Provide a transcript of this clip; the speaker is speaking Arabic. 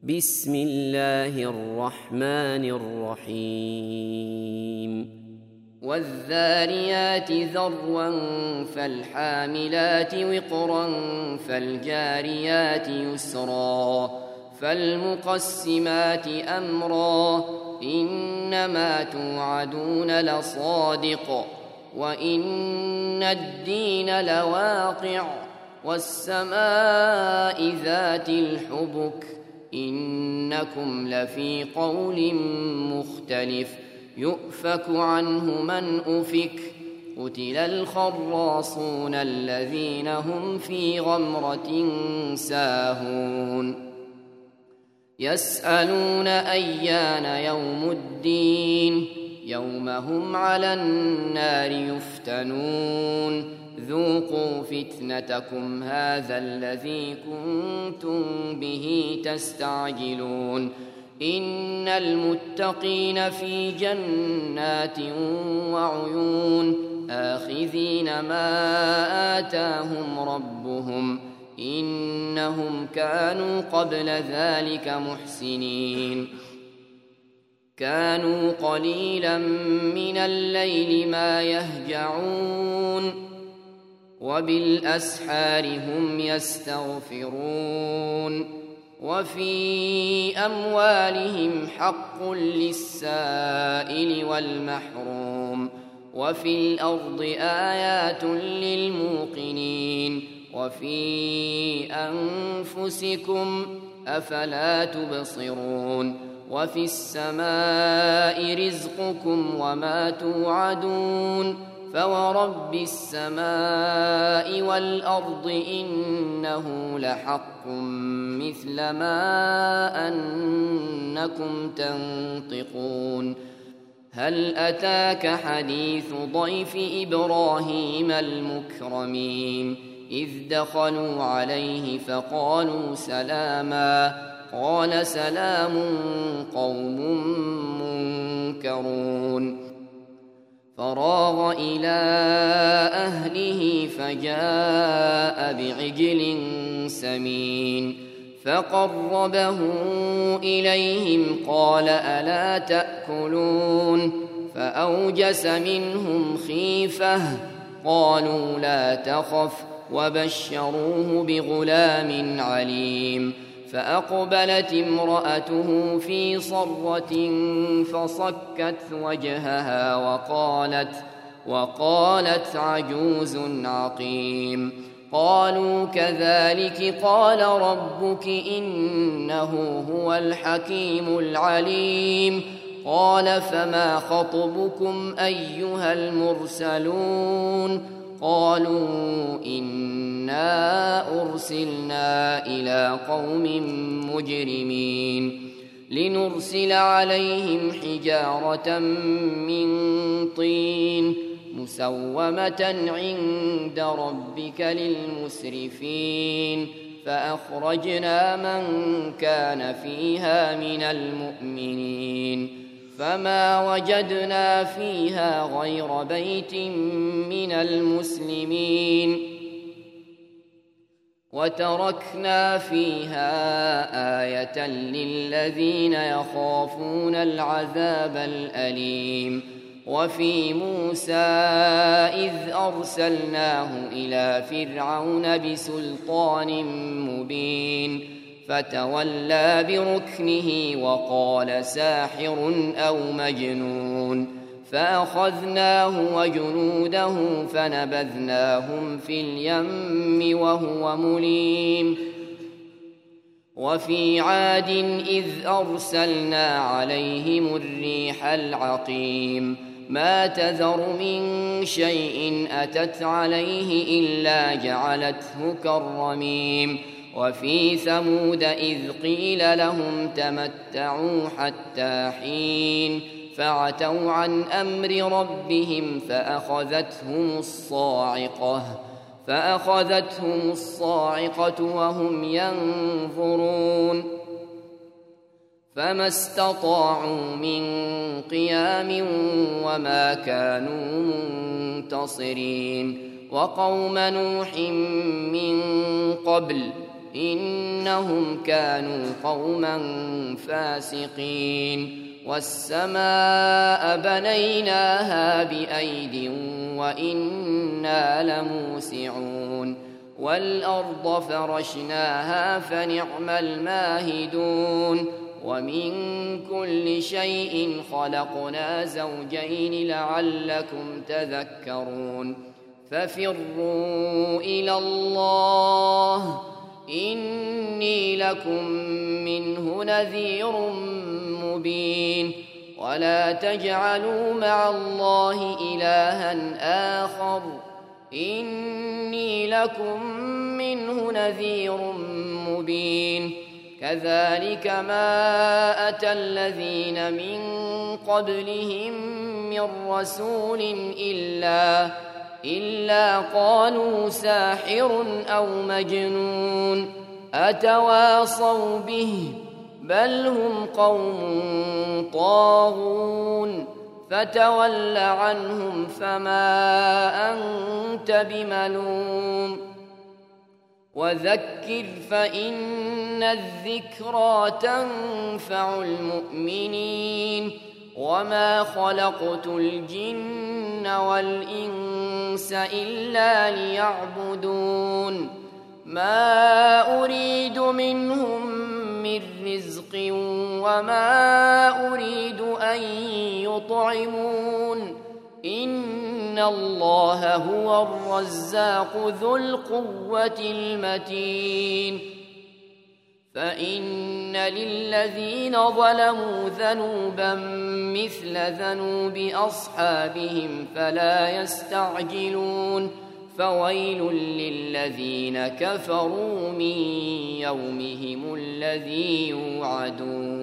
بسم الله الرحمن الرحيم والذاريات ذروا فالحاملات وقرا فالجاريات يسرا فالمقسمات أمرا إنما توعدون لصادق وإن الدين لواقع والسماء ذات الحبك إنكم لفي قول مختلف يؤفك عنه من أفك قتل الخراصون الذين هم في غمرة ساهون يسألون أيان يوم الدين يوم هم على النار يفتنون ذوقوا فتنتكم هذا الذي كنتم به تستعجلون إن المتقين في جنات وعيون آخذين ما آتاهم ربهم إنهم كانوا قبل ذلك محسنين كانوا قليلا من الليل ما يهجعون وبالأسحار هم يستغفرون وفي أموالهم حق للسائل والمحروم وفي الأرض آيات للموقنين وفي أنفسكم أفلا تبصرون وفي السماء رزقكم وما توعدون فورب السماء والأرض إنه لحق مثل ما أنكم تنطقون هل أتاك حديث ضيف إبراهيم المكرمين إذ دخلوا عليه فقالوا سلاما قال سلام قوم منكرون فراغ إلى أهله فجاء بعجل سمين فقربه إليهم قال ألا تأكلون فأوجس منهم خيفة قالوا لا تخف وبشروه بغلام عليم فأقبلت امرأته في صرة فصكت وجهها وقالت عجوز عقيم قالوا كذلك قال ربك إنه هو الحكيم العليم قال فما خطبكم أيها المرسلون قالوا إنا أرسلنا إلى قوم مجرمين لنرسل عليهم حجارة من طين مسومة عند ربك للمسرفين فأخرجنا من كان فيها من المؤمنين فما وجدنا فيها غير بيت من المسلمين وتركنا فيها آية للذين يخافون العذاب الأليم وفي موسى إذ أرسلناه إلى فرعون بسلطان مبين فتولى بركنه وقال ساحر أو مجنون فأخذناه وجنوده فنبذناهم في اليم وهو مليم وفي عاد إذ أرسلنا عليهم الريح العقيم ما تذر من شيء أتت عليه إلا جعلته كالرميم وفي ثمود إذ قيل لهم تمتعوا حتى حين فعتوا عن أمر ربهم فأخذتهم الصاعقة وهم ينظرون فما استطاعوا من قيام وما كانوا منتصرين وقوم نوح من قبل إنهم كانوا قوما فاسقين والسماء بنيناها بأيد وإنا لموسعون والأرض فرشناها فنعم الماهدون ومن كل شيء خلقنا زوجين لعلكم تذكرون ففروا إلى الله إني لكم منه نذير مبين ولا تجعلوا مع الله إلها آخر إني لكم منه نذير مبين كذلك ما أتى الذين من قبلهم من رسول إلا قالوا ساحر أو مجنون أتواصوا به بل هم قوم طاغون فتول عنهم فما أنت بملوم وذكر فإن الذكرى تنفع المؤمنين وما خلقت الجن والإنس إلا ليعبدون ما أريد منهم من رزق وما أريد أن يطعمون إن الله هو الرزاق ذو القوة المتين فإن للذين ظلموا ذنوبا مثل ذنوب أصحابهم فلا يستعجلون فويل للذين كفروا من يومهم الذي يوعدون